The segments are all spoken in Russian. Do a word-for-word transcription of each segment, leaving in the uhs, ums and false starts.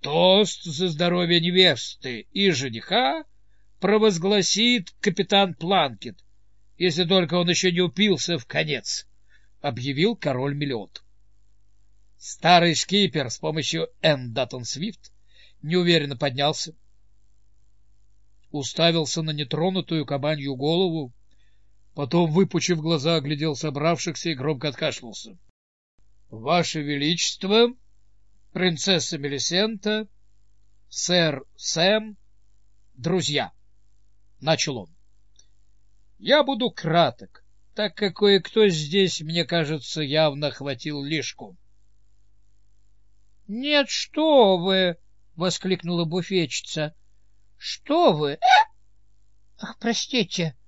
Тост за здоровье невесты и жениха провозгласит капитан Планкет, если только он еще не упился в конец, — объявил король Мелиот. Старый шкипер с помощью Энн Даттон Свифт неуверенно поднялся, уставился на нетронутую кабанью голову, потом, выпучив глаза, оглядел собравшихся и громко откашлялся. — Ваше Величество, принцесса Мелисента, сэр Сэм, друзья, — начал он. — Я буду краток, так как кое-кто здесь, мне кажется, явно хватил лишку. — Нет, что вы! — воскликнула буфетчица. — Что вы? — Ах, простите!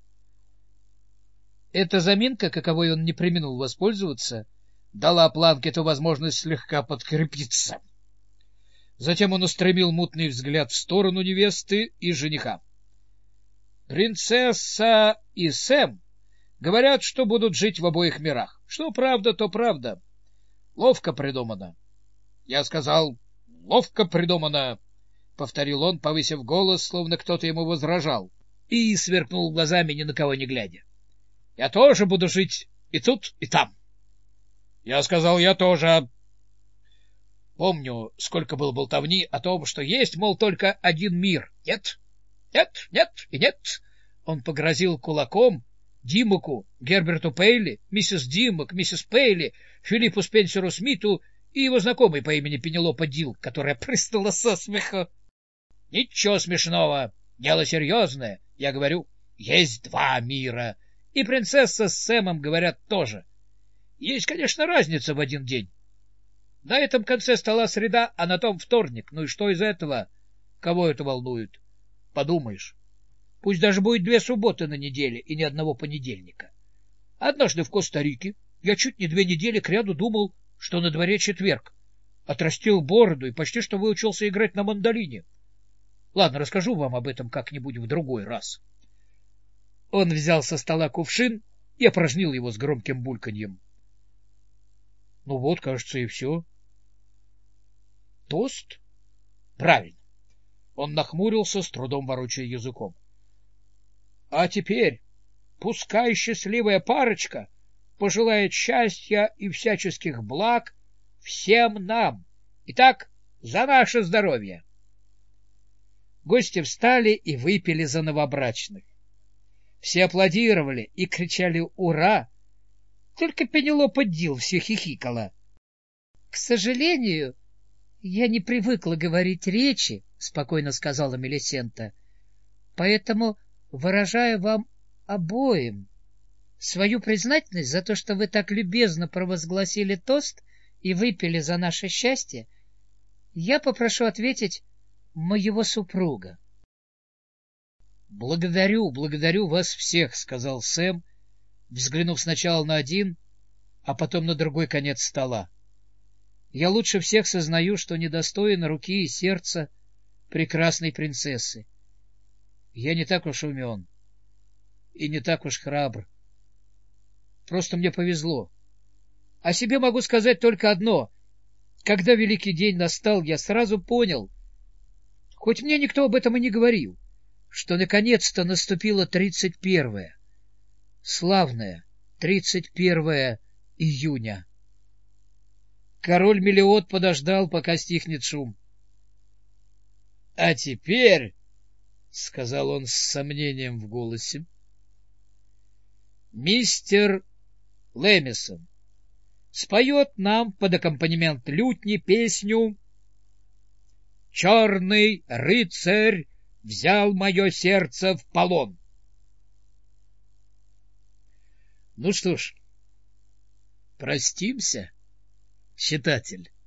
Эта заминка, каковой он не преминул воспользоваться, дала Планкету возможность слегка подкрепиться. Затем он устремил мутный взгляд в сторону невесты и жениха. — Принцесса и Сэм говорят, что будут жить в обоих мирах. Что правда, то правда. Ловко придумано. Я сказал, ловко придумано, — повторил он, повысив голос, словно кто-то ему возражал, и сверкнул глазами, ни на кого не глядя. — Я тоже буду жить и тут, и там. Я сказал, я тоже. Помню, сколько было болтовни о том, что есть, мол, только один мир. Нет, нет, нет и нет. Он погрозил кулаком Димоку, Герберту Пейли, миссис Димок, миссис Пейли, Филиппу Спенсеру Смиту и его знакомой по имени Пенелопа Дил, которая прыснула со смеха. Ничего смешного, дело серьезное. Я говорю, есть два мира, и принцесса с Сэмом говорят тоже. Есть, конечно, разница в один день. На этом конце стола среда, а на том вторник. Ну и что из этого? Кого это волнует? Подумаешь. Пусть даже будет две субботы на неделе и ни одного понедельника. Однажды в Коста-Рике я чуть не две недели кряду думал, что на дворе четверг. Отрастил бороду и почти что выучился играть на мандолине. Ладно, расскажу вам об этом как-нибудь в другой раз. Он взял со стола кувшин и опорожнил его с громким бульканьем. Ну вот, кажется, и все. Тост? Правильно. Он нахмурился, с трудом ворочая языком. А теперь пускай счастливая парочка пожелает счастья и всяческих благ всем нам. Итак, за наше здоровье. Гости встали и выпили за новобрачных. Все аплодировали и кричали «Ура!», только Пенелопа Дил все хихикала. — К сожалению, я не привыкла говорить речи, — спокойно сказала Мелисента, — поэтому выражаю вам обоим свою признательность за то, что вы так любезно провозгласили тост и выпили за наше счастье. Я попрошу ответить моего супруга. — Благодарю, благодарю вас всех, — сказал Сэм, взглянув сначала на один, а потом на другой конец стола. Я лучше всех сознаю, что недостоин руки и сердца прекрасной принцессы. Я не так уж умен и не так уж храбр. Просто мне повезло. О себе могу сказать только одно. Когда великий день настал, я сразу понял, хоть мне никто об этом и не говорил, что наконец-то наступило тридцать первое. Славное тридцать первое июня. Король Мелиот подождал, пока стихнет шум. — А теперь, — сказал он с сомнением в голосе, — мистер Лэмисон споет нам под аккомпанемент лютни песню «Черный рыцарь взял мое сердце в полон». Ну что ж, простимся, читатель.